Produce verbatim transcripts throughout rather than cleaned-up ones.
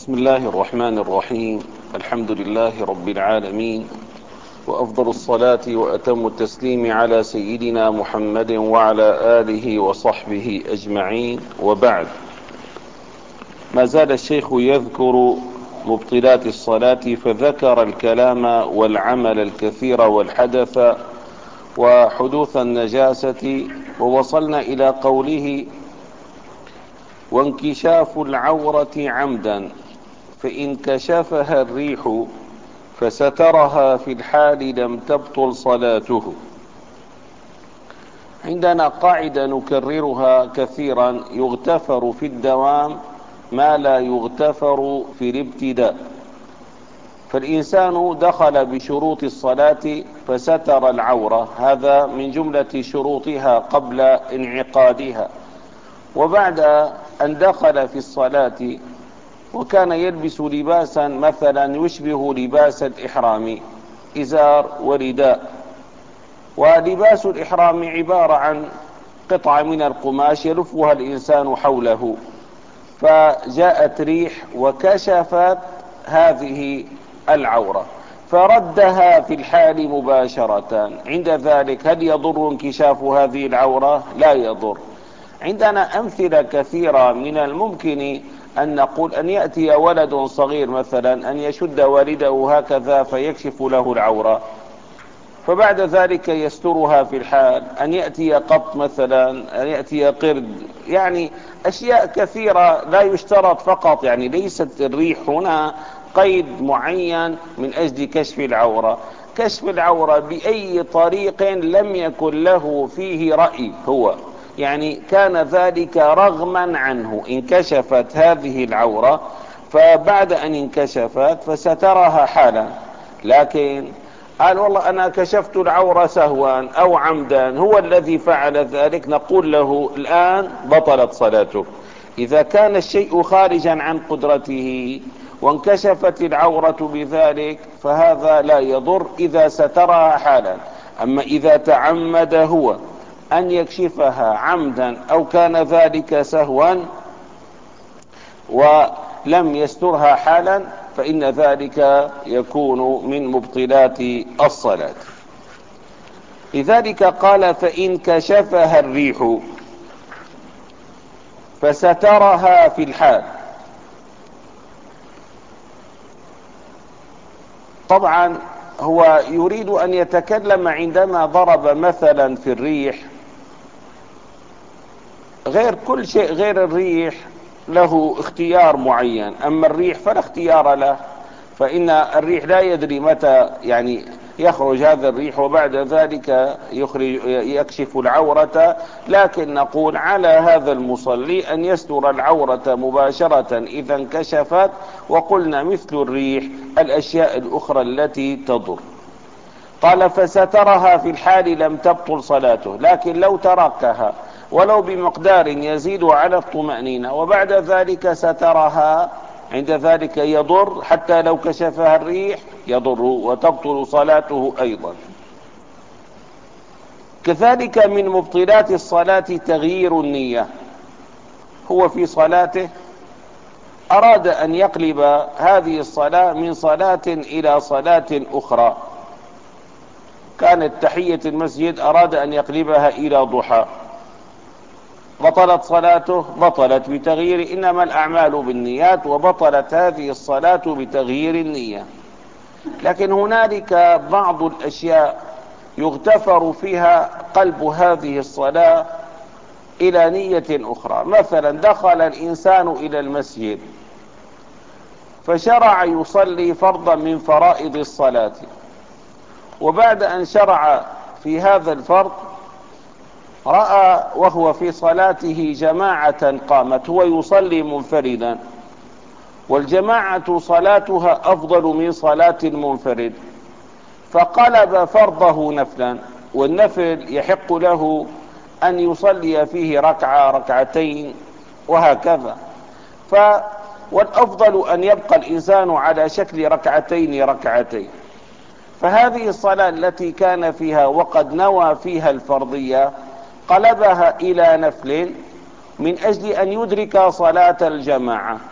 بسم الله الرحمن الرحيم. الحمد لله رب العالمين، وأفضل الصلاة وأتم التسليم على سيدنا محمد وعلى آله وصحبه أجمعين، وبعد. ما زال الشيخ يذكر مبطلات الصلاة، فذكر الكلام والعمل الكثير والحدث وحدوث النجاسة، ووصلنا إلى قوله: وانكشاف العورة عمدا فإن كشفها الريح فسترها في الحال لم تبطل صلاته. عندنا قاعدة نكررها كثيرا: يغتفر في الدوام ما لا يغتفر في الابتداء. فالإنسان دخل بشروط الصلاة فستر العورة، هذا من جملة شروطها قبل انعقادها. وبعد أن دخل في الصلاة وكان يلبس لباسا مثلا يشبه لباس الإحرام، إزار ورداء، ولباس الإحرام عبارة عن قطعة من القماش يلفها الإنسان حوله، فجاءت ريح وكشفت هذه العورة فردها في الحال مباشرة. عند ذلك هل يضر انكشاف هذه العورة؟ لا يضر. عندنا أمثلة كثيرة من الممكن أن نقول أن يأتي ولد صغير مثلا أن يشد والده هكذا فيكشف له العورة، فبعد ذلك يسترها في الحال. أن يأتي قط مثلا، أن يأتي قرد، يعني أشياء كثيرة لا يشترط فقط، يعني ليست الريح هنا قيد معين من أجل كشف العورة. كشف العورة بأي طريق لم يكن له فيه رأي، هو يعني كان ذلك رغما عنه. انكشفت هذه العورة، فبعد أن انكشفت فسترها حالا، لكن قال والله أنا كشفت العورة سهوا أو عمدا، هو الذي فعل ذلك، نقول له الآن بطلت صلاته. إذا كان الشيء خارجا عن قدرته وانكشفت العورة بذلك فهذا لا يضر إذا سترها حالا. أما إذا تعمد هو أن يكشفها عمدا أو كان ذلك سهوا ولم يسترها حالا فإن ذلك يكون من مبطلات الصلاة. لذلك قال: فإن كشفها الريح فسترها في الحال. طبعا هو يريد أن يتكلم عندما ضرب مثلا في الريح، غير كل شيء غير الريح له اختيار معين، أما الريح فلا اختيار له، فإن الريح لا يدري متى يعني يخرج هذا الريح وبعد ذلك يخرج يكشف العورة. لكن نقول على هذا المصلي أن يستر العورة مباشرة إذا انكشفت، وقلنا مثل الريح الأشياء الأخرى التي تضر. قال: فسترها في الحال لم تبطل صلاته. لكن لو تركها ولو بمقدار يزيد على الطمأنينة وبعد ذلك سترها، عند ذلك يضر، حتى لو كشفها الريح يضر وتبطل صلاته أيضا. كذلك من مبطلات الصلاة تغيير النية. هو في صلاته أراد أن يقلب هذه الصلاة من صلاة إلى صلاة أخرى، كانت تحية المسجد أراد أن يقلبها إلى ضحى، بطلت صلاته؟ بطلت بتغيير، إنما الأعمال بالنيات، وبطلت هذه الصلاة بتغيير النية. لكن هنالك بعض الأشياء يغتفر فيها قلب هذه الصلاة إلى نية أخرى. مثلا دخل الإنسان إلى المسجد فشرع يصلي فرضا من فرائض الصلاة، وبعد أن شرع في هذا الفرض رأى وهو في صلاته جماعة قامت، هو يصلي منفردا، والجماعة صلاتها أفضل من صلاة المنفرد، فقلب فرضه نفلا، والنفل يحق له أن يصلي فيه ركعة ركعتين وهكذا. ف والأفضل أن يبقى الإنسان على شكل ركعتين ركعتين. فهذه الصلاة التي كان فيها وقد نوى فيها الفرضية قلبها إلى نفل من أجل أن يدرك صلاة الجماعة،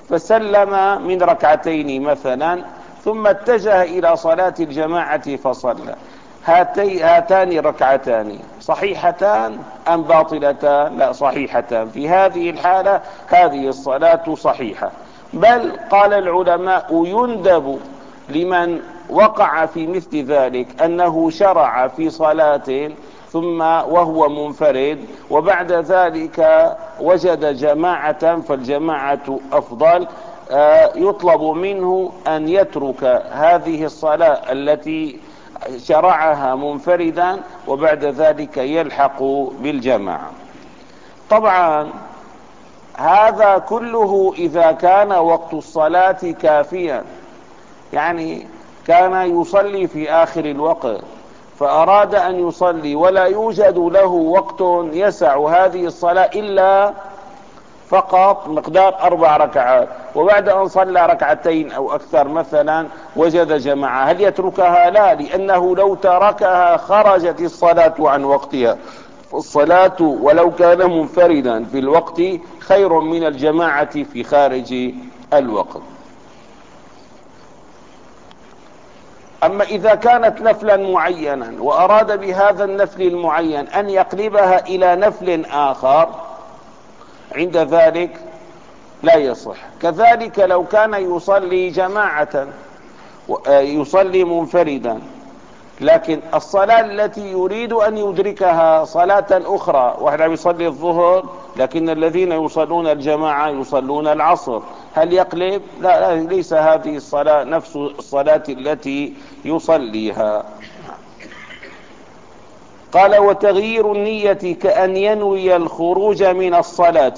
فسلم من ركعتين مثلا ثم اتجه إلى صلاة الجماعة فصلى، هاتي هاتان ركعتان صحيحتان أم باطلتان؟ لا، صحيحتان. في هذه الحالة هذه الصلاة صحيحة. بل قال العلماء يندب لمن وقع في مثل ذلك أنه شرع في صلاة ثم وهو منفرد وبعد ذلك وجد جماعة فالجماعة أفضل، يطلب منه أن يترك هذه الصلاة التي شرعها منفردا وبعد ذلك يلحق بالجماعة. طبعا هذا كله إذا كان وقت الصلاة كافيا، يعني كان يصلي في آخر الوقت فأراد أن يصلي ولا يوجد له وقت يسع هذه الصلاة إلا فقط مقدار أربع ركعات، وبعد أن صلى ركعتين أو أكثر مثلا وجد جماعة، هل يتركها؟ لا، لأنه لو تركها خرجت الصلاة عن وقتها. الصلاة ولو كان منفردا في الوقت خير من الجماعة في خارج الوقت. أما إذا كانت نفلا معينا وأراد بهذا النفل المعين أن يقلبها إلى نفل آخر، عند ذلك لا يصح. كذلك لو كان يصلي جماعة يصلي منفردا لكن الصلاة التي يريد أن يدركها صلاة أخرى، واحد عم يصلي الظهر لكن الذين يصلون الجماعة يصلون العصر، هل يقلب؟ لا, لا ليس هذه الصلاة نفس الصلاة التي يصليها. قال وتغيير النية كأن ينوي الخروج من الصلاة.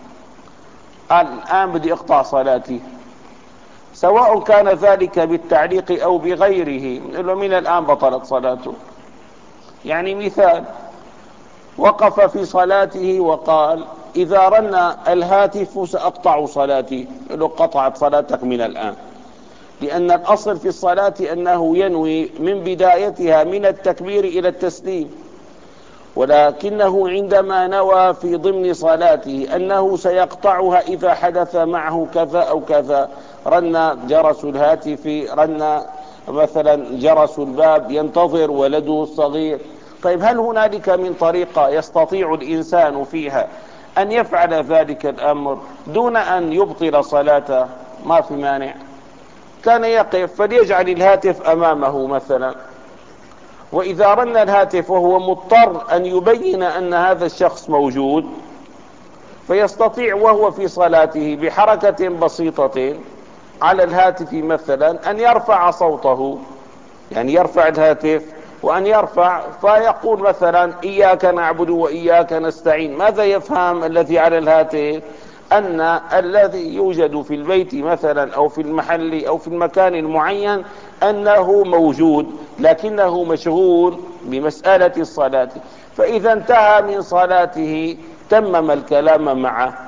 الآن بدي أقطع صلاتي، سواء كان ذلك بالتعليق أو بغيره، من الآن بطلت صلاته. يعني مثال، وقف في صلاته وقال إذا رن الهاتف سأقطع صلاتي، له قطعت صلاتك من الآن، لأن الأصل في الصلاة أنه ينوي من بدايتها من التكبير إلى التسليم، ولكنه عندما نوى في ضمن صلاته أنه سيقطعها إذا حدث معه كذا أو كذا، رن جرس الهاتف، رن مثلا جرس الباب، ينتظر ولده الصغير، طيب هل هنالك من طريقة يستطيع الإنسان فيها أن يفعل ذلك الأمر دون أن يبطل صلاته؟ ما في مانع. كان يقف فليجعل الهاتف أمامه مثلا، وإذا رن الهاتف وهو مضطر أن يبين أن هذا الشخص موجود فيستطيع وهو في صلاته بحركة بسيطة على الهاتف مثلا أن يرفع صوته، يعني يرفع الهاتف وأن يرفع فيقول مثلا إياك نعبد وإياك نستعين. ماذا يفهم الذي على الهاتف؟ أن الذي يوجد في البيت مثلا أو في المحل أو في المكان المعين أنه موجود لكنه مشغول بمسألة الصلاة، فإذا انتهى من صلاته تمم الكلام معه.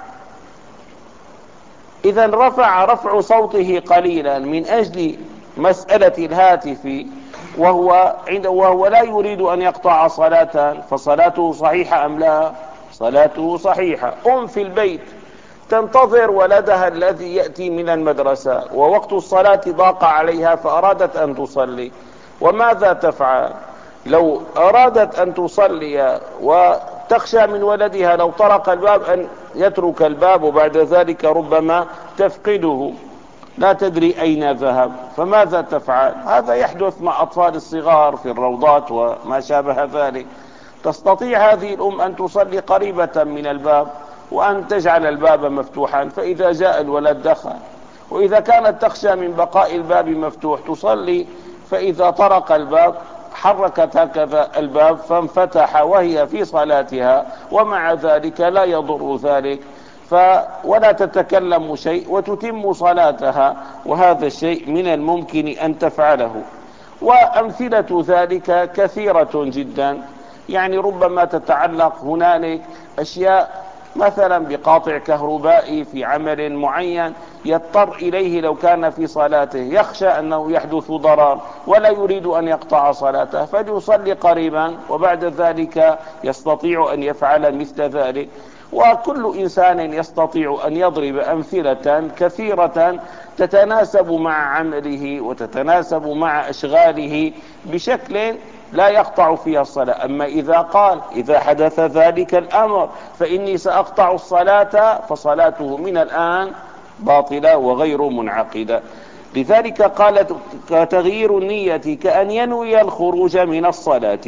إذا رفع رفع صوته قليلا من أجل مسألة الهاتف وهو عنده وهو لا يريد أن يقطع صلاة، فصلاته صحيحة أم لا؟ صلاته صحيحة. أم في البيت تنتظر ولدها الذي يأتي من المدرسة ووقت الصلاة ضاق عليها فأرادت أن تصلي، وماذا تفعل؟ لو أرادت أن تصلي وتخشى من ولدها لو طرق الباب أن يترك الباب وبعد ذلك ربما تفقده، لا تدري أين ذهب، فماذا تفعل؟ هذا يحدث مع أطفال الصغار في الروضات وما شابه ذلك. تستطيع هذه الأم أن تصلي قريبة من الباب وأن تجعل الباب مفتوحا، فإذا جاء الولد دخل. وإذا كانت تخشى من بقاء الباب مفتوح تصلي، فإذا طرق الباب حركت هكذا الباب فانفتح وهي في صلاتها، ومع ذلك لا يضر ذلك ف ولا تتكلم شيء وتتم صلاتها، وهذا الشيء من الممكن أن تفعله. وأمثلة ذلك كثيرة جدا، يعني ربما تتعلق هنالك أشياء مثلا بقاطع كهربائي في عمل معين يضطر إليه لو كان في صلاته، يخشى أنه يحدث ضرر ولا يريد أن يقطع صلاته فليصلي قريبا وبعد ذلك يستطيع أن يفعل مثل ذلك. وكل إنسان يستطيع أن يضرب أمثلة كثيرة تتناسب مع عمله وتتناسب مع أشغاله بشكل لا يقطع فيها الصلاة. أما إذا قال إذا حدث ذلك الأمر فإني سأقطع الصلاة، فصلاته من الآن باطلة وغير منعقدة. لذلك قالت تغيير النية كأن ينوي الخروج من الصلاة.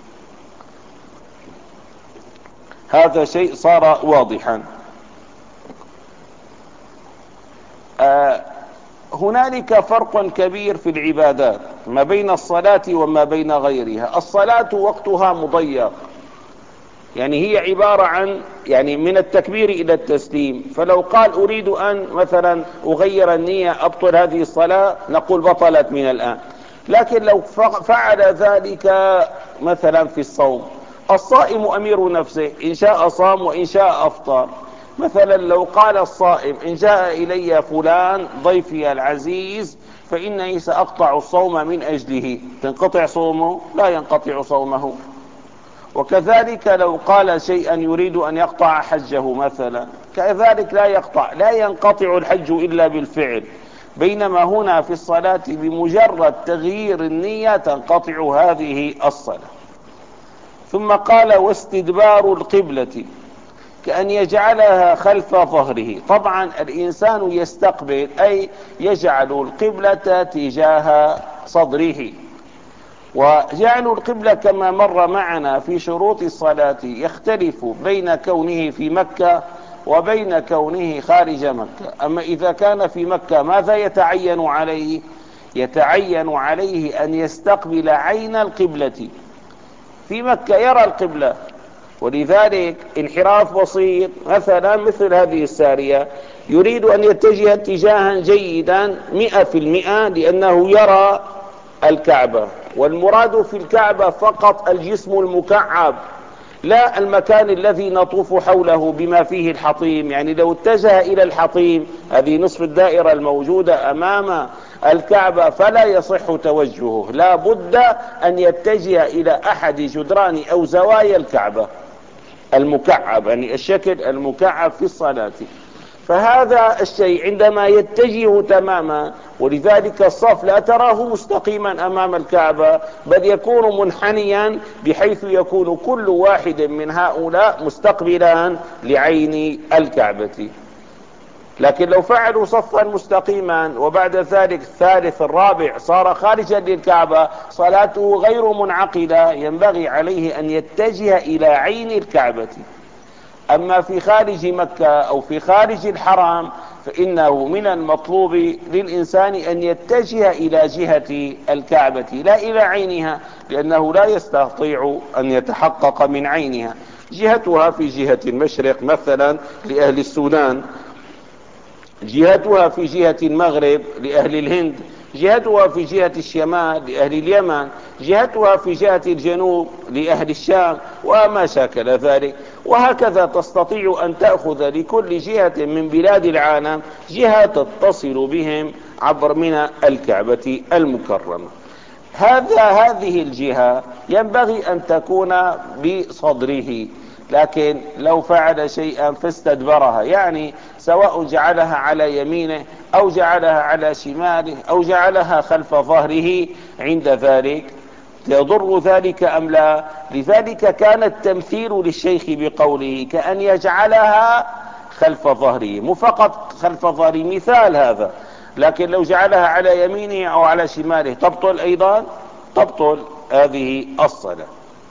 هذا شيء صار واضحا. آه هنالك فرق كبير في العبادات ما بين الصلاة وما بين غيرها. الصلاة وقتها مضيق، يعني هي عبارة عن يعني من التكبير إلى التسليم. فلو قال أريد أن مثلا أغير النية أبطل هذه الصلاة نقول بطلت من الآن. لكن لو فعل ذلك مثلا في الصوم، الصائم أمير نفسه، إن شاء صام وإن شاء أفطر. مثلا لو قال الصائم إن جاء إلي فلان ضيفي العزيز فإنني سأقطع الصوم من أجله، تنقطع صومه؟ لا ينقطع صومه. وكذلك لو قال شيئا يريد أن يقطع حجه مثلا، كذلك لا يقطع، لا ينقطع الحج إلا بالفعل. بينما هنا في الصلاة بمجرد تغيير النية تنقطع هذه الصلاة. ثم قال واستدبار القبلة كأن يجعلها خلف ظهره. طبعا الإنسان يستقبل أي يجعل القبلة تجاه صدره. وجعل القبلة كما مر معنا في شروط الصلاة يختلف بين كونه في مكة وبين كونه خارج مكة. أما إذا كان في مكة ماذا يتعين عليه؟ يتعين عليه أن يستقبل عين القبلة. في مكة يرى القبلة، ولذلك انحراف بسيط مثلا مثل هذه السارية يريد أن يتجه اتجاها جيدا مئة في المئة لأنه يرى الكعبة. والمراد في الكعبة فقط الجسم المكعب، لا المكان الذي نطوف حوله بما فيه الحطيم. يعني لو اتجه إلى الحطيم، هذه نصف الدائرة الموجودة أمام الكعبة، فلا يصح توجهه، لا بد أن يتجه إلى أحد جدران أو زوايا الكعبة المكعب، يعني الشكل المكعب في الصلاة. فهذا الشيء عندما يتجه تماما، ولذلك الصف لا تراه مستقيما أمام الكعبة بل يكون منحنيا بحيث يكون كل واحد من هؤلاء مستقبلا لعين الكعبة. لكن لو فعلوا صفا مستقيما وبعد ذلك الثالث الرابع صار خارجا للكعبة صلاته غير منعقدة، ينبغي عليه أن يتجه إلى عين الكعبة. أما في خارج مكة أو في خارج الحرم فإنه من المطلوب للإنسان أن يتجه إلى جهة الكعبة لا إلى عينها، لأنه لا يستطيع أن يتحقق من عينها. جهتها في جهة المشرق مثلا لأهل السودان، جهتها في جهة المغرب لأهل الهند، جهتها في جهة الشمال لأهل اليمن، جهتها في جهة الجنوب لأهل الشام وما شاكل ذلك. وهكذا تستطيع أن تأخذ لكل جهة من بلاد العالم جهة تتصل بهم عبر من الكعبة المكرمة. هذا هذه الجهة ينبغي أن تكون بصدره. لكن لو فعل شيئا فاستدبرها، يعني سواء جعلها على يمينه أو جعلها على شماله أو جعلها خلف ظهره، عند ذلك يضر ذلك أم لا؟ لذلك كان التمثيل للشيخ بقوله كأن يجعلها خلف ظهره، مو فقط خلف ظهره مثال هذا، لكن لو جعلها على يمينه أو على شماله تبطل أيضا، تبطل هذه الصلاة.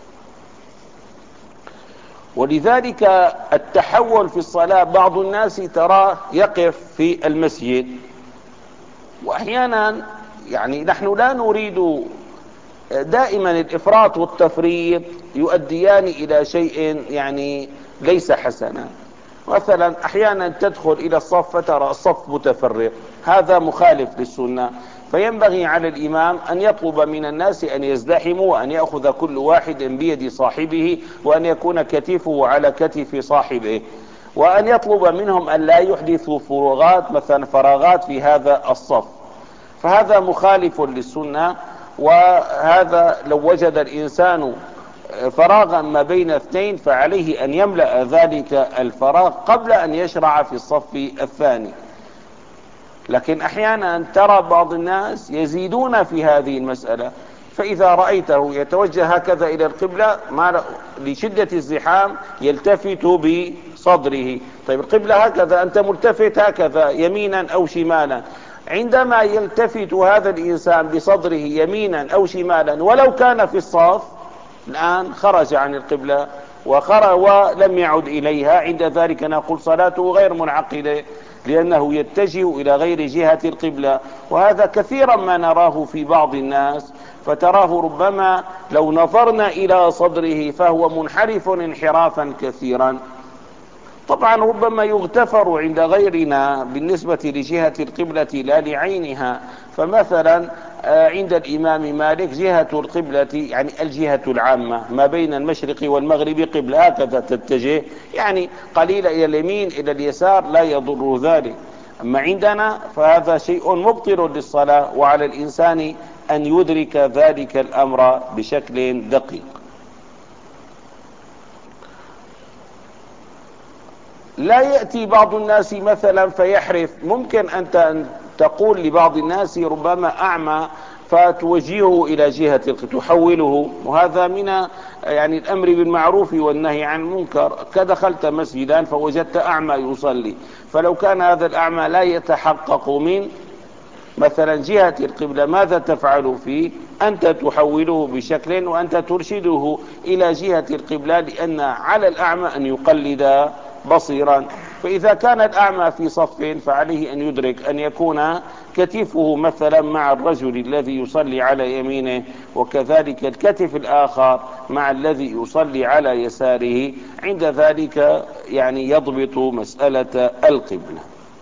ولذلك التحول في الصلاة بعض الناس تراه يقف في المسجد، وأحيانا يعني نحن لا نريد دائما الإفراط والتفريط يؤديان إلى شيء يعني ليس حسنا. مثلا أحيانا تدخل إلى الصف فترى الصف متفرق، هذا مخالف للسنة. فينبغي على الإمام أن يطلب من الناس أن يزدحموا وأن يأخذ كل واحد بيد صاحبه وأن يكون كتفه على كتف صاحبه، وأن يطلب منهم أن لا يحدثوا فراغات مثلا فراغات في هذا الصف. فهذا مخالف للسنة. وهذا لو وجد الإنسان فراغا ما بين اثنين فعليه أن يملأ ذلك الفراغ قبل أن يشرع في الصف الثاني. لكن أحيانا ترى بعض الناس يزيدون في هذه المسألة، فإذا رأيته يتوجه هكذا إلى القبلة ما لشدة الزحام يلتفت بصدره. طيب القبلة هكذا، أنت ملتفت هكذا يمينا أو شمالا، عندما يلتفت هذا الإنسان بصدره يمينا أو شمالا ولو كان في الصف، الآن خرج عن القبلة وخرج ولم يعد إليها، عند ذلك نقول صلاته غير منعقدة، لأنه يتجه إلى غير جهة القبلة. وهذا كثيرا ما نراه في بعض الناس، فتراه ربما لو نظرنا إلى صدره فهو منحرف انحرافا كثيرا. طبعا ربما يغتفر عند غيرنا بالنسبة لجهة القبلة لا لعينها. فمثلا عند الإمام مالك جهة القبلة يعني الجهة العامة ما بين المشرق والمغرب قبلة، هكذا تتجه يعني قليلا إلى اليمين إلى اليسار لا يضر ذلك. أما عندنا فهذا شيء مبطل للصلاة، وعلى الإنسان أن يدرك ذلك الأمر بشكل دقيق. لا يأتي بعض الناس مثلا فيحرف، ممكن أنت أن تقول لبعض الناس ربما أعمى فتوجهه إلى جهة تحوله، وهذا من يعني الأمر بالمعروف والنهي عن المنكر. كدخلت مسجدا فوجدت أعمى يصلي، فلو كان هذا الأعمى لا يتحقق من مثلا جهة القبلة ماذا تفعل فيه؟ أنت تحوله بشكل وأنت ترشده إلى جهة القبلة، لأن على الأعمى أن يقلد بصيرا. فإذا كان الأعمى في صف فعليه أن يدرك أن يكون كتفه مثلا مع الرجل الذي يصلي على يمينه، وكذلك الكتف الآخر مع الذي يصلي على يساره، عند ذلك يعني يضبط مسألة القبلة.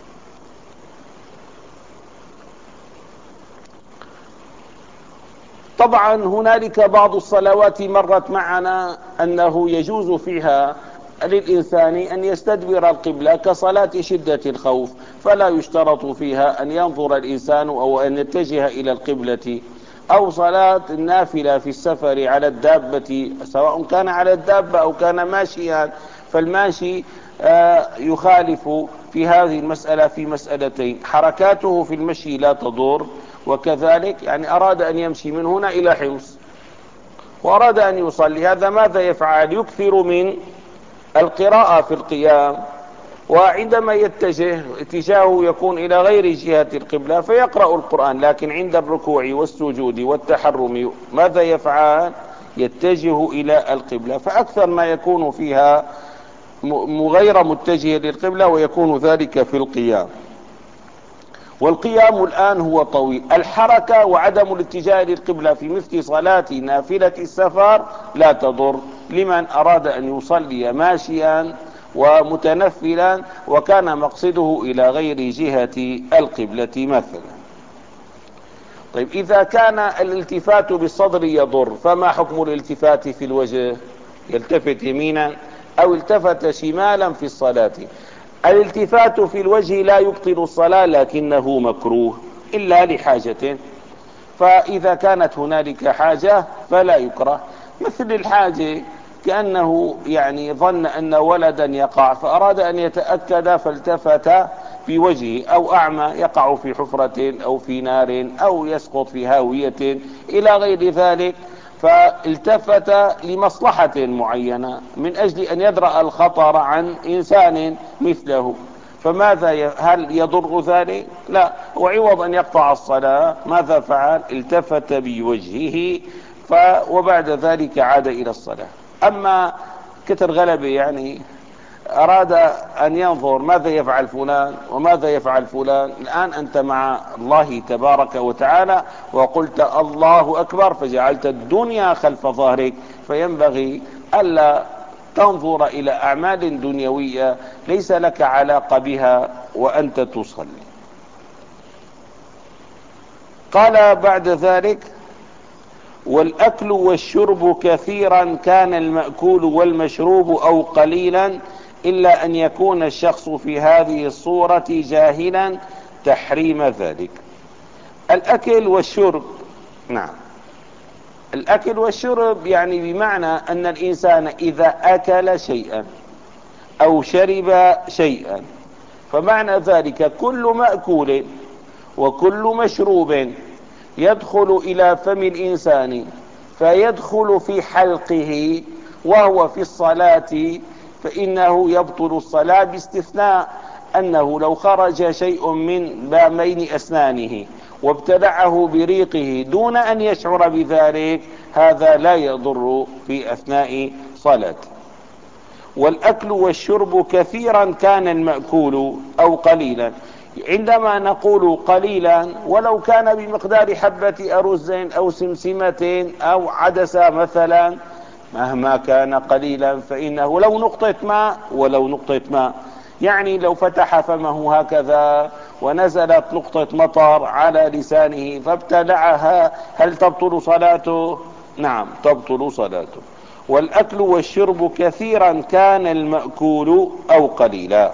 طبعا هنالك بعض الصلوات مرت معنا أنه يجوز فيها للإنسان أن يستدبر القبلة كصلاة شدة الخوف، فلا يشترط فيها أن ينظر الإنسان أو أن يتجه إلى القبلة، أو صلاة النافلة في السفر على الدابة سواء كان على الدابة أو كان ماشيا، فالماشي يخالف في هذه المسألة في مسألتين: حركاته في المشي لا تضر، وكذلك يعني أراد أن يمشي من هنا إلى حمص وأراد أن يصلي، هذا ماذا يفعل؟ يكثر من القراءة في القيام، وعندما يتجه اتجاهه يكون إلى غير جهة القبلة فيقرأ القرآن، لكن عند الركوع والسجود والتحرم ماذا يفعل؟ يتجه إلى القبلة، فأكثر ما يكون فيها غير متجه للقبلة، ويكون ذلك في القيام. والقيام الآن هو طويل. الحركة وعدم الاتجاه للقبلة في مثل صلاة نافلة السفر لا تضر لمن أراد أن يصلي ماشيا ومتنفلا وكان مقصده إلى غير جهة القبلة مثلا. طيب إذا كان الالتفات بالصدر يضر، فما حكم الالتفات في الوجه؟ يلتفت يمينا أو التفت شمالا في الصلاة. الالتفات في الوجه لا يبطل الصلاة لكنه مكروه إلا لحاجة، فإذا كانت هنالك حاجة فلا يكره، مثل الحاجة كأنه يعني ظن أن ولدا يقع فأراد أن يتأكد فالتفت في وجهه، أو أعمى يقع في حفرة أو في نار أو يسقط في هاوية إلى غير ذلك، فالتفت لمصلحة معينة من أجل أن يدرأ الخطر عن إنسان مثله، فماذا هل يضر ذلك؟ لا. وعوض أن يقطع الصلاة ماذا فعل؟ التفت بوجهه ف وبعد ذلك عاد إلى الصلاة. أما كتر غلبة يعني أراد أن ينظر ماذا يفعل فلان وماذا يفعل فلان، الآن أنت مع الله تبارك وتعالى وقلت الله أكبر فجعلت الدنيا خلف ظهرك، فينبغي ألا تنظر إلى أعمال دنيوية ليس لك علاقة بها وأنت تصلي. قال بعد ذلك: والأكل والشرب كثيرا كان المأكول والمشروب أو قليلا، إلا أن يكون الشخص في هذه الصورة جاهلا تحريم ذلك. الأكل والشرب، نعم، الأكل والشرب يعني بمعنى أن الإنسان إذا أكل شيئا أو شرب شيئا، فمعنى ذلك كل مأكول وكل مشروب يدخل إلى فم الإنسان فيدخل في حلقه وهو في الصلاة فإنه يبطل الصلاة، باستثناء أنه لو خرج شيء من بين أسنانه وابتلعه بريقه دون أن يشعر بذلك هذا لا يضر في أثناء صلاته. والأكل والشرب كثيرا كان المأكول أو قليلا، عندما نقول قليلا ولو كان بمقدار حبة أرز أو سمسمة أو عدسة مثلا، مهما كان قليلا فإنه لو نقطة ماء ولو نقطة ماء، يعني لو فتح فمه هكذا ونزلت نقطة مطر على لسانه فابتلعها هل تبطل صلاته؟ نعم تبطل صلاته. والأكل والشرب كثيرا كان المأكول أو قليلا.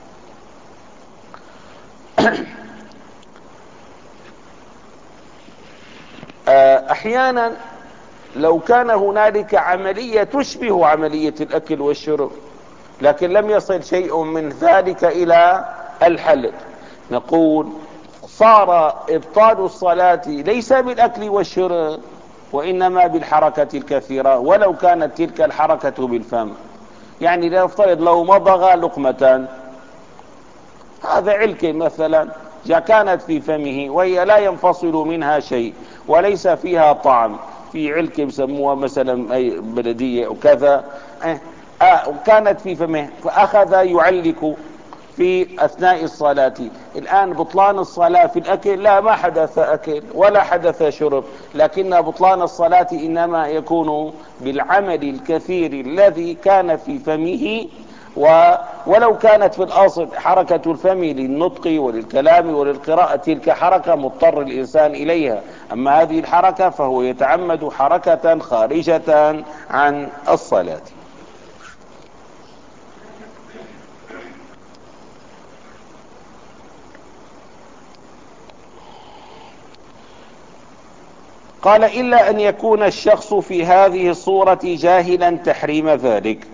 أحيانا لو كان هنالك عملية تشبه عملية الأكل والشرب لكن لم يصل شيء من ذلك إلى الحلق، نقول صار إبطال الصلاة ليس بالأكل والشرب وإنما بالحركة الكثيرة، ولو كانت تلك الحركة بالفم. يعني لنفترض لو مضغ لقمة، هذا علكة مثلا كانت في فمه وهي لا ينفصل منها شيء وليس فيها طعم، في علكة بسموها مثلا أي بلدية أو كذا، آه وكانت في فمه فأخذ يعلك في أثناء الصلاة. الآن بطلان الصلاة في الأكل لا، ما حدث أكل ولا حدث شرب، لكن بطلان الصلاة إنما يكون بالعمل الكثير الذي كان في فمه، ولو كانت في الأصل حركة الفم للنطق وللكلام وللقراءة تلك حركة مضطر الإنسان إليها، أما هذه الحركة فهو يتعمد حركة خارجة عن الصلاة. قال إلا أن يكون الشخص في هذه الصورة جاهلا تحريم ذلك.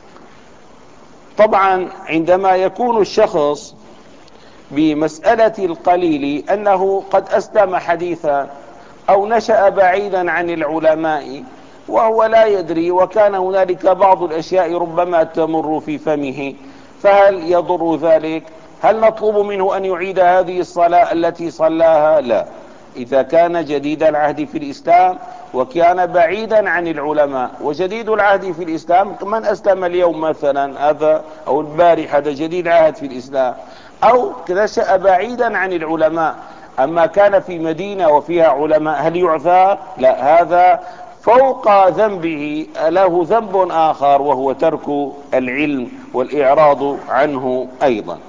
طبعا عندما يكون الشخص بمسألة القليل أنه قد أسلم حديثا أو نشأ بعيدا عن العلماء وهو لا يدري وكان هنالك بعض الأشياء ربما تمر في فمه، فهل يضر ذلك؟ هل نطلب منه أن يعيد هذه الصلاة التي صلاها؟ لا. إذا كان جديد العهد في الإسلام وكان بعيدا عن العلماء، وجديد العهد في الإسلام من أسلم اليوم مثلا هذا أو البارحة هذا جديد عهد في الإسلام، أو نشأ بعيدا عن العلماء أما كان في مدينة وفيها علماء، هل يعذر؟ لا، هذا فوق ذنبه له ذنب آخر وهو ترك العلم والإعراض عنه أيضا.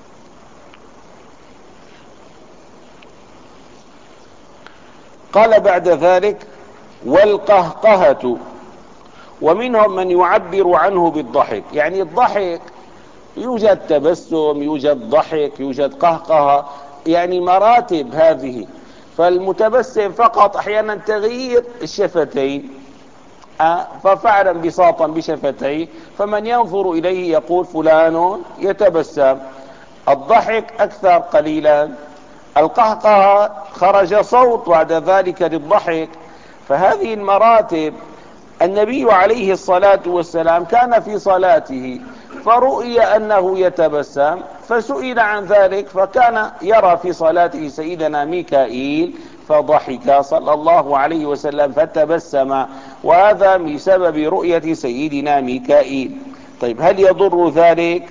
قال بعد ذلك والقهقهة، ومنهم من يعبر عنه بالضحك، يعني الضحك يوجد تبسم يوجد ضحك يوجد قهقهة، يعني مراتب هذه. فالمتبسم فقط أحيانا تغيير الشفتين ففعلا بساطا بشفتيه فمن ينظر إليه يقول فلان يتبسم. الضحك أكثر قليلا، القهقهة خرج صوت بعد ذلك للضحك. فهذه المراتب النبي عليه الصلاة والسلام كان في صلاته فرؤي أنه يتبسم فسئل عن ذلك فكان يرى في صلاته سيدنا ميكائيل فضحك صلى الله عليه وسلم فتبسم، وهذا بسبب رؤية سيدنا ميكائيل. طيب هل يضر ذلك؟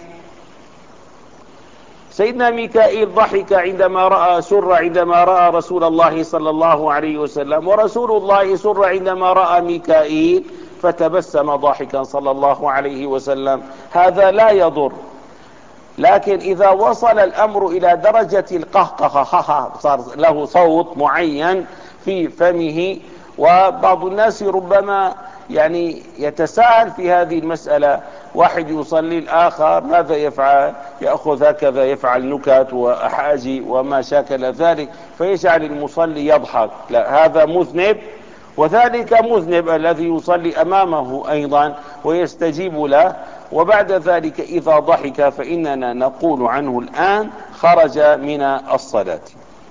سيدنا ميكائيل ضحك عندما رأى سر عندما رأى رسول الله صلى الله عليه وسلم، ورسول الله سر عندما رأى ميكائيل فتبسم ضاحكا صلى الله عليه وسلم، هذا لا يضر. لكن إذا وصل الأمر إلى درجة القهقهة صار له صوت معين في فمه، وبعض الناس ربما يعني يتساهل في هذه المسألة، واحد يصلي الآخر ماذا يفعل؟ يأخذ هكذا يفعل نكت وأحاجي وما شاكل ذلك فيجعل المصلي يضحك، لا، هذا مذنب وذلك مذنب الذي يصلي أمامه أيضا ويستجيب له، وبعد ذلك إذا ضحك فإننا نقول عنه الآن خرج من الصلاة.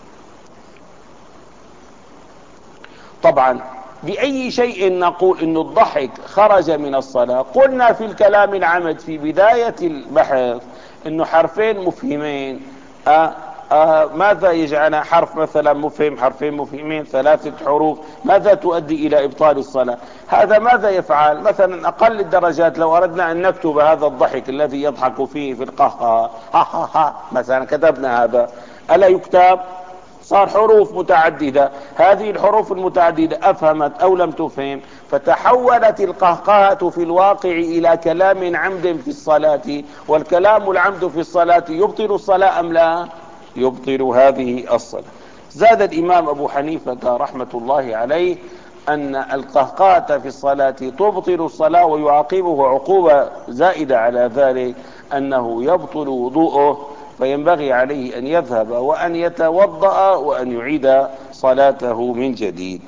طبعا بأي شيء نقول إن الضحك خرج من الصلاة؟ قلنا في الكلام العمد في بداية البحث إنه حرفين مفهمين. أه أه ماذا يجعل حرف مثلا مفهم، حرفين مفهمين، ثلاثة حروف، ماذا تؤدي إلى إبطال الصلاة؟ هذا ماذا يفعل؟ مثلا أقل الدرجات لو أردنا أن نكتب هذا الضحك الذي يضحك فيه في القهقه ها ها ها مثلا، كتبنا هذا، ألا يكتب؟ صار حروف متعددة، هذه الحروف المتعددة أفهمت أو لم تفهم، فتحولت القهقهة في الواقع إلى كلام عمد في الصلاة، والكلام العمد في الصلاة يبطل الصلاة أم لا؟ يبطل هذه الصلاة. زاد الإمام أبو حنيفة رحمة الله عليه أن القهقهة في الصلاة تبطل الصلاة، ويعاقبه عقوبة زائدة على ذلك أنه يبطل وضوءه، فينبغي عليه أن يذهب وأن يتوضأ وأن يعيد صلاته من جديد.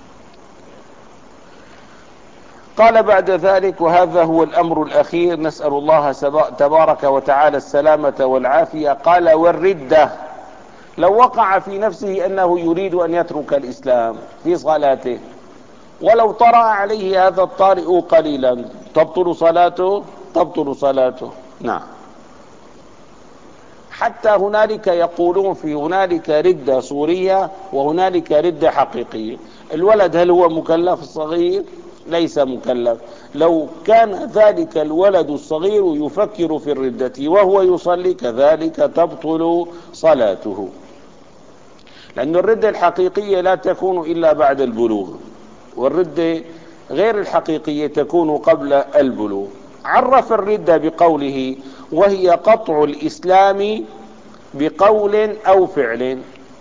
قال بعد ذلك: وهذا هو الأمر الأخير، نسأل الله تبارك وتعالى السلامة والعافية. قال: والردة، لو وقع في نفسه أنه يريد أن يترك الإسلام في صلاته، ولو طرأ عليه هذا الطارئ قليلا، تبطل صلاته؟ تبطل صلاته، نعم. حتى هنالك يقولون في هنالك ردة صورية وهنالك ردة حقيقية. الولد هل هو مكلف؟ الصغير ليس مكلف. لو كان ذلك الولد الصغير يفكر في الردة وهو يصلي، كذلك تبطل صلاته، لأن الردة الحقيقية لا تكون إلا بعد البلوغ، والردة غير الحقيقية تكون قبل البلوغ. عرف الردة بقوله: وهي قطع الإسلام بقول أو فعل.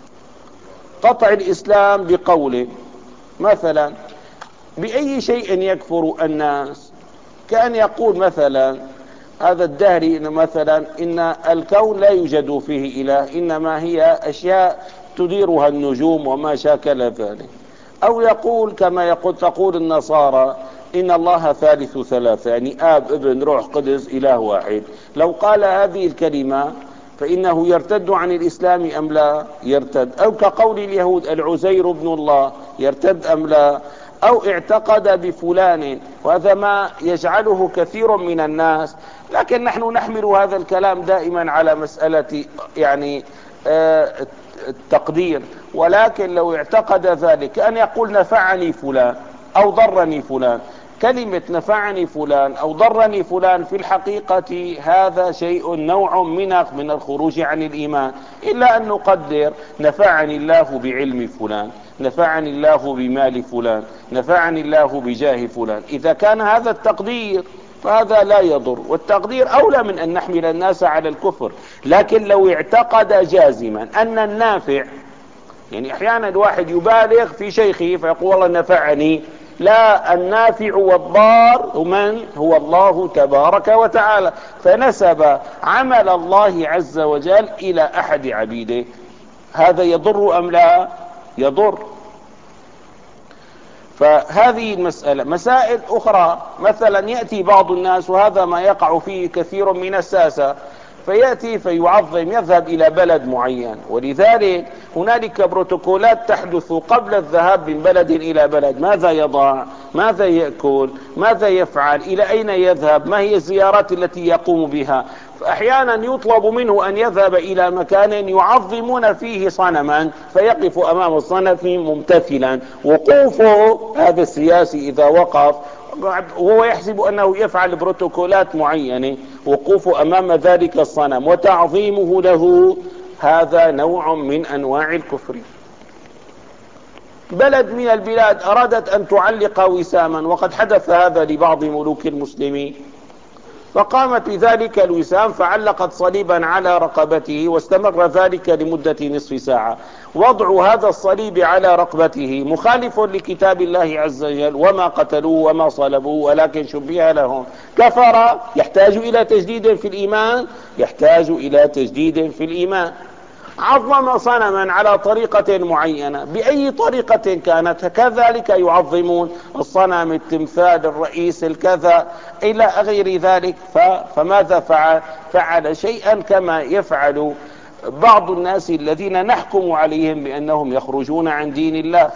قطع الإسلام بقول، مثلا بأي شيء يكفر الناس؟ كأن يقول مثلا هذا الدهري إن مثلا إن الكون لا يوجد فيه إله، إنما هي أشياء تديرها النجوم وما شاكل ذلك. أو يقول كما يقول تقول النصارى إن الله ثالث ثلاثة، يعني آب ابن روح قدس إله واحد. لو قال هذه الكلمة فإنه يرتد عن الإسلام أم لا؟ يرتد. أو كقول اليهود العزير ابن الله، يرتد أم لا؟ أو اعتقد بفلان، وهذا ما يجعله كثير من الناس، لكن نحن نحمل هذا الكلام دائما على مسألة يعني آه التقدير. ولكن لو اعتقد ذلك، أن يقول نفعني فلان أو ضرني فلان، كلمة نفعني فلان أو ضرني فلان في الحقيقة هذا شيء نوع من من الخروج عن الإيمان، إلا أن نقدر نفعني الله بعلم فلان، نفعني الله بمال فلان، نفعني الله بجاه فلان. إذا كان هذا التقدير فهذا لا يضر، والتقدير أولى من أن نحمل الناس على الكفر. لكن لو اعتقد جازما أن النافع، يعني أحيانا الواحد يبالغ في شيخه فيقول والله نفعني، لا، النافع والضار من هو الله تبارك وتعالى، فنسب عمل الله عز وجل إلى أحد عبيده، هذا يضر أم لا؟ يضر. فهذه المسألة. مسائل أخرى، مثلا يأتي بعض الناس، وهذا ما يقع فيه كثير من الساسة، فيأتي فيعظم، يذهب إلى بلد معين، ولذلك هنالك بروتوكولات تحدث قبل الذهاب من بلد إلى بلد. ماذا يضع؟ ماذا يأكل؟ ماذا يفعل؟ إلى أين يذهب؟ ما هي الزيارات التي يقوم بها؟ فأحيانا يطلب منه أن يذهب إلى مكان يعظمون فيه صنما، فيقف أمام الصنم ممتثلا. وقوفه هذا السياسي إذا وقف وهو يحسب أنه يفعل بروتوكولات معينة، وقوفه أمام ذلك الصنم وتعظيمه له، هذا نوع من أنواع الكفر. بلد من البلاد أرادت أن تعلق وساما، وقد حدث هذا لبعض ملوك المسلمين، فقامت بذلك الوسام فعلقت صليبا على رقبته، واستمر ذلك لمدة نصف ساعة. وضع هذا الصليب على رقبته مخالف لكتاب الله عز وجل، وما قتلوه وما صلبوه ولكن شبه لهم. كفر، يحتاج إلى تجديد في الإيمان، يحتاج إلى تجديد في الإيمان. عظم صنما على طريقة معينة بأي طريقة كانت، كذلك يعظمون الصنم، التمثال، الرئيس، الكذا إلى غير ذلك. فماذا فعل؟ فعل شيئا كما يفعل بعض الناس الذين نحكم عليهم بأنهم يخرجون عن دين الله.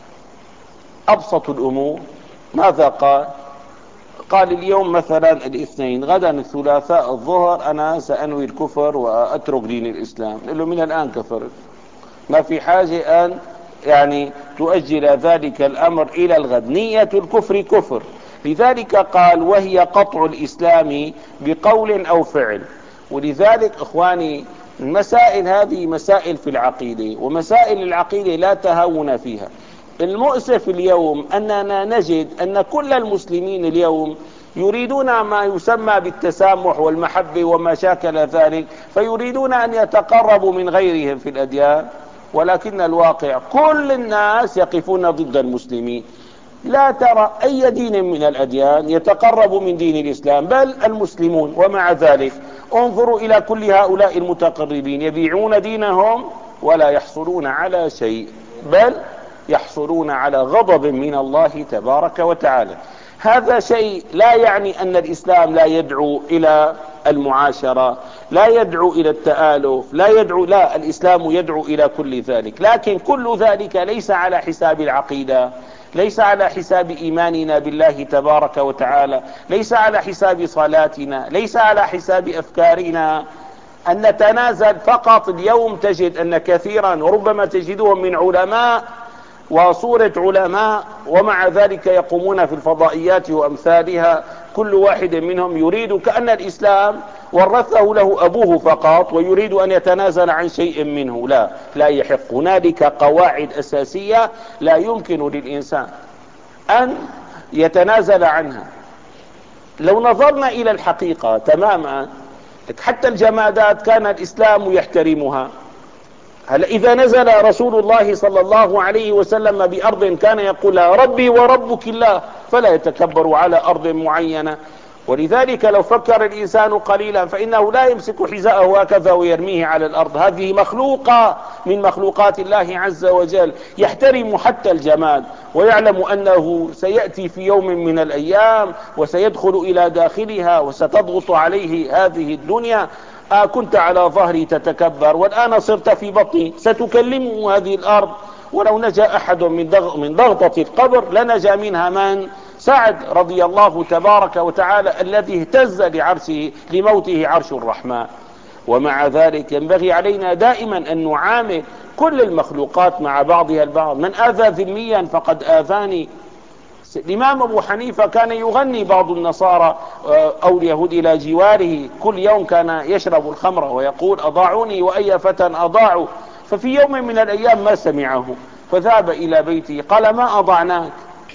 أبسط الأمور ماذا قال؟ قال اليوم مثلا الاثنين، غدا الثلاثاء الظهر أنا سأنوي الكفر وأترك دين الإسلام. نقول له من الآن كفرت، ما في حاجة أن يعني تؤجل ذلك الأمر إلى الغد، نية الكفر كفر. لذلك قال وهي قطع الإسلام بقول أو فعل. ولذلك إخواني المسائل هذه مسائل في العقيدة، ومسائل العقيدة لا تهاون فيها. المؤسف اليوم أننا نجد أن كل المسلمين اليوم يريدون ما يسمى بالتسامح والمحبة وما شاكل ذلك، فيريدون أن يتقربوا من غيرهم في الأديان، ولكن الواقع كل الناس يقفون ضد المسلمين. لا ترى أي دين من الأديان يتقرب من دين الإسلام، بل المسلمون. ومع ذلك انظروا إلى كل هؤلاء المتقربين يبيعون دينهم ولا يحصلون على شيء، بل يحصلون على غضب من الله تبارك وتعالى. هذا شيء لا يعني أن الإسلام لا يدعو إلى المعاشرة، لا يدعو إلى التآلف، لا يدعو، لا، الإسلام يدعو إلى كل ذلك، لكن كل ذلك ليس على حساب العقيدة، ليس على حساب إيماننا بالله تبارك وتعالى، ليس على حساب صلاتنا، ليس على حساب أفكارنا. أن نتنازل فقط. اليوم تجد أن كثيرا وربما تجدهم من علماء وصورة علماء، ومع ذلك يقومون في الفضائيات وأمثالها، كل واحد منهم يريد كأن الإسلام ورثه له أبوه فقط ويريد أن يتنازل عن شيء منه. لا لا يحق. هنالك قواعد أساسية لا يمكن للإنسان أن يتنازل عنها. لو نظرنا إلى الحقيقة تماما، حتى الجمادات كان الإسلام يحترمها. هل إذا نزل رسول الله صلى الله عليه وسلم بأرض كان يقول ربي وربك الله، فلا يتكبر على أرض معينة. ولذلك لو فكر الإنسان قليلا فإنه لا يمسك حذاءه هكذا ويرميه على الأرض. هذه مخلوقة من مخلوقات الله عز وجل، يحترم حتى الجماد، ويعلم أنه سيأتي في يوم من الأيام وسيدخل إلى داخلها وستضغط عليه هذه الدنيا. آه كنت على ظهري تتكبر، والآن صرت في بطني ستكلمه هذه الأرض. ولو نجا أحد من ضغطة القبر لنجا منها من؟ سعد رضي الله تبارك وتعالى الذي اهتز لعرشه لموته عرش الرحمن. ومع ذلك ينبغي علينا دائما أن نعامل كل المخلوقات مع بعضها البعض. من آذى ذميا فقد آذاني. الإمام أبو حنيفة كان يغني بعض النصارى أو اليهود إلى جواره، كل يوم كان يشرب الخمر ويقول أضاعوني وأي فتى أضاعوا. ففي يوم من الأيام ما سمعه فذهب إلى بيته قال ما أضعناك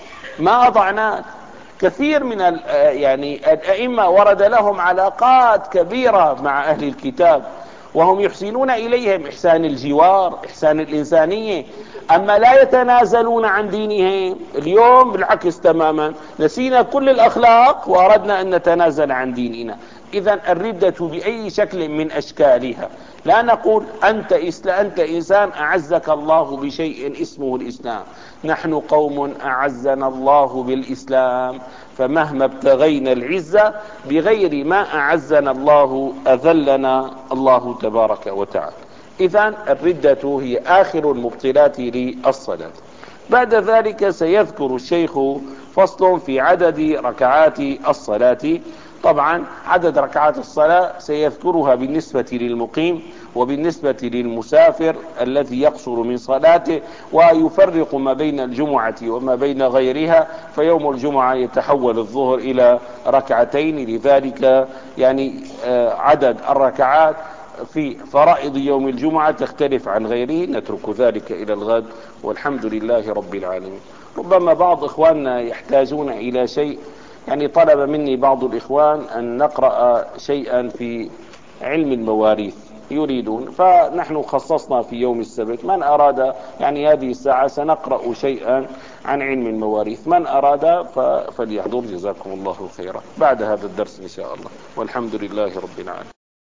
ما أضعناك. كثير من يعني الأئمة ورد لهم علاقات كبيرة مع أهل الكتاب، وهم يحسنون إليهم إحسان الجوار، إحسان الإنسانية، أما لا يتنازلون عن دينهم. اليوم بالعكس تماما، نسينا كل الأخلاق وأردنا أن نتنازل عن ديننا. إذن الردة بأي شكل من أشكالها، لا نقول أنت, أنت إنسان أعزك الله بشيء اسمه الإسلام. نحن قوم أعزنا الله بالإسلام، فمهما ابتغينا العزة بغير ما أعزنا الله أذلنا الله تبارك وتعالى. إذن الردة هي آخر المبطلات للصلاة. بعد ذلك سيذكر الشيخ فصل في عدد ركعات الصلاة. طبعا عدد ركعات الصلاة سيذكرها بالنسبة للمقيم وبالنسبة للمسافر الذي يقصر من صلاته، ويفرق ما بين الجمعة وما بين غيرها. فيوم الجمعة يتحول الظهر إلى ركعتين، لذلك يعني عدد الركعات في فرائض يوم الجمعة تختلف عن غيره. نترك ذلك إلى الغد، والحمد لله رب العالمين. ربما بعض إخواننا يحتاجون إلى شيء، يعني طلب مني بعض الإخوان أن نقرأ شيئا في علم المواريث يريدون، فنحن خصصنا في يوم السبت من أراد، يعني هذه الساعة سنقرأ شيئا عن علم المواريث، من أراد فليحضر. جزاكم الله خيرا بعد هذا الدرس إن شاء الله، والحمد لله رب العالمين.